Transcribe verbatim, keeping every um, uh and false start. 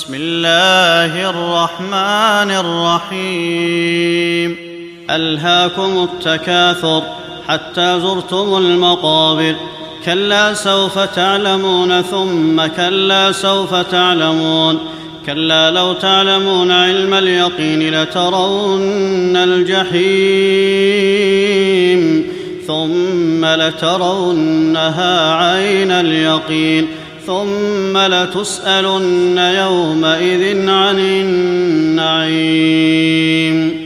بسم الله الرحمن الرحيم ألهاكم التكاثر حتى زرتم المقابر كلا سوف تعلمون ثم كلا سوف تعلمون كلا لو تعلمون علم اليقين لترون الجحيم ثم لترونها عين اليقين ثم لتسألن يومئذ عن النعيم